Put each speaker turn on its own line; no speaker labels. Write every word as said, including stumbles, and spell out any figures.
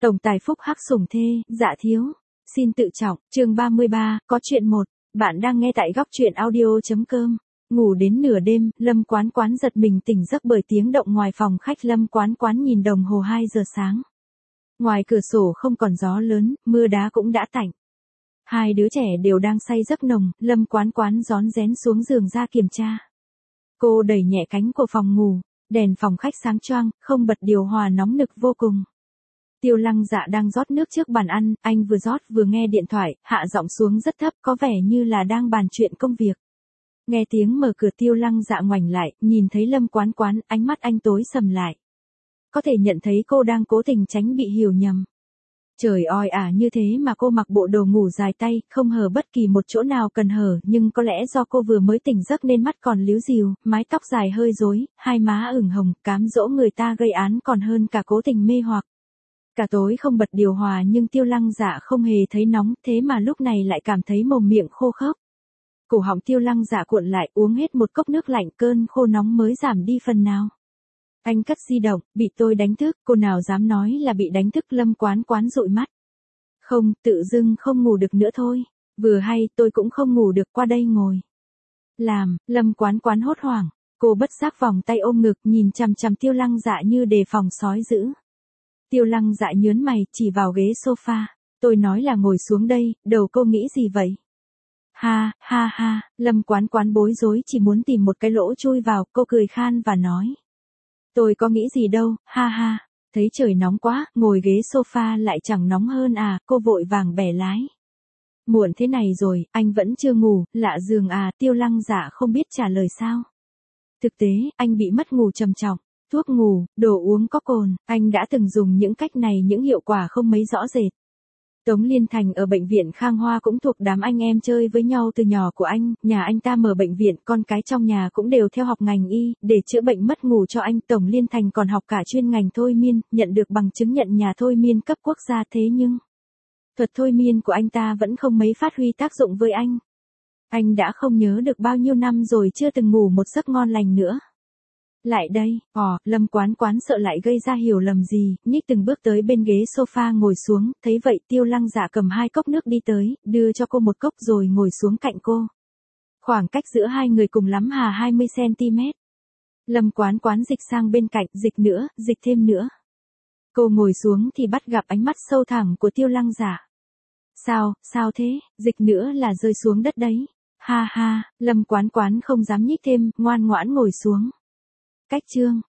Tổng tài phúc hắc sủng thê, dạ thiếu. Xin tự trọng, chương ba mươi ba, có chuyện một. Bạn đang nghe tại góc truyện audio.com. Ngủ đến nửa đêm, Lâm Quán Quán giật mình tỉnh giấc bởi tiếng động ngoài phòng khách. Lâm Quán Quán nhìn đồng hồ hai giờ sáng. Ngoài cửa sổ không còn gió lớn, mưa đá cũng đã tạnh. Hai đứa trẻ đều đang say giấc nồng, Lâm Quán Quán rón rén xuống giường ra kiểm tra. Cô đẩy nhẹ cánh của phòng ngủ, đèn phòng khách sáng choang, không bật điều hòa nóng nực vô cùng. Tiêu Lăng Dạ đang rót nước trước bàn ăn, anh vừa rót vừa nghe điện thoại, hạ giọng xuống rất thấp, có vẻ như là đang bàn chuyện công việc. Nghe tiếng mở cửa, Tiêu Lăng Dạ ngoảnh lại, nhìn thấy Lâm Quán Quán, ánh mắt anh tối sầm lại. Có thể nhận thấy cô đang cố tình tránh bị hiểu nhầm. Trời oi ả như thế mà cô mặc bộ đồ ngủ dài tay, không hở bất kỳ một chỗ nào cần hở, nhưng có lẽ do cô vừa mới tỉnh giấc nên mắt còn líu ríu, mái tóc dài hơi rối, hai má ửng hồng, cám dỗ người ta gây án còn hơn cả cố tình mê hoặc. Cả tối không bật điều hòa nhưng Tiêu Lăng Dạ không hề thấy nóng, thế mà lúc này lại cảm thấy mồm miệng khô khốc. Cổ họng Tiêu Lăng Dạ cuộn lại, uống hết một cốc nước lạnh, cơn khô nóng mới giảm đi phần nào. Anh cất di động, bị tôi đánh thức, cô nào dám nói là bị đánh thức. Lâm Quán Quán dụi mắt. Không, tự dưng không ngủ được nữa thôi. Vừa hay, tôi cũng không ngủ được, qua đây ngồi. Làm, Lâm Quán Quán hốt hoảng. Cô bất giác vòng tay ôm ngực, nhìn chằm chằm Tiêu Lăng Dạ như đề phòng sói dữ. Tiêu Lăng Dạ nhớn mày, chỉ vào ghế sofa. Tôi nói là ngồi xuống đây, đầu cô nghĩ gì vậy? Ha, ha ha, Lâm Quán Quán bối rối, chỉ muốn tìm một cái lỗ chui vào, cô cười khan và nói. Tôi có nghĩ gì đâu, ha ha, thấy trời nóng quá, ngồi ghế sofa lại chẳng nóng hơn à, cô vội vàng bẻ lái. Muộn thế này rồi, anh vẫn chưa ngủ, lạ giường à, Tiêu Lăng Dạ không biết trả lời sao. Thực tế, anh bị mất ngủ trầm trọng, thuốc ngủ, đồ uống có cồn, anh đã từng dùng những cách này, những hiệu quả không mấy rõ rệt. Tống Liên Thành ở bệnh viện Khang Hoa cũng thuộc đám anh em chơi với nhau từ nhỏ của anh, nhà anh ta mở bệnh viện, con cái trong nhà cũng đều theo học ngành y, để chữa bệnh mất ngủ cho anh. Tống Liên Thành còn học cả chuyên ngành thôi miên, nhận được bằng chứng nhận nhà thôi miên cấp quốc gia, thế nhưng thuật thôi miên của anh ta vẫn không mấy phát huy tác dụng với anh. Anh đã không nhớ được bao nhiêu năm rồi chưa từng ngủ một giấc ngon lành nữa. Lại đây, ồ, Lâm Quán Quán sợ lại gây ra hiểu lầm gì, nhích từng bước tới bên ghế sofa ngồi xuống, thấy vậy Tiêu Lăng Dạ cầm hai cốc nước đi tới, đưa cho cô một cốc rồi ngồi xuống cạnh cô. Khoảng cách giữa hai người cùng lắm hà hai mươi xăng ti mét. Lâm Quán Quán dịch sang bên cạnh, dịch nữa, dịch thêm nữa. Cô ngồi xuống thì bắt gặp ánh mắt sâu thẳm của Tiêu Lăng Dạ. Sao, sao thế, dịch nữa là rơi xuống đất đấy. Ha ha, Lâm Quán Quán không dám nhích thêm, ngoan ngoãn ngồi xuống. Cách chương.